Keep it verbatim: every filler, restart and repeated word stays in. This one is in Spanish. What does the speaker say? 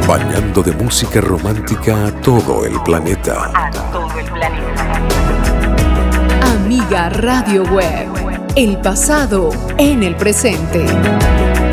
Bañando de música romántica a todo el planeta. A todo el planeta. Amiga Radio Web. El pasado en el presente.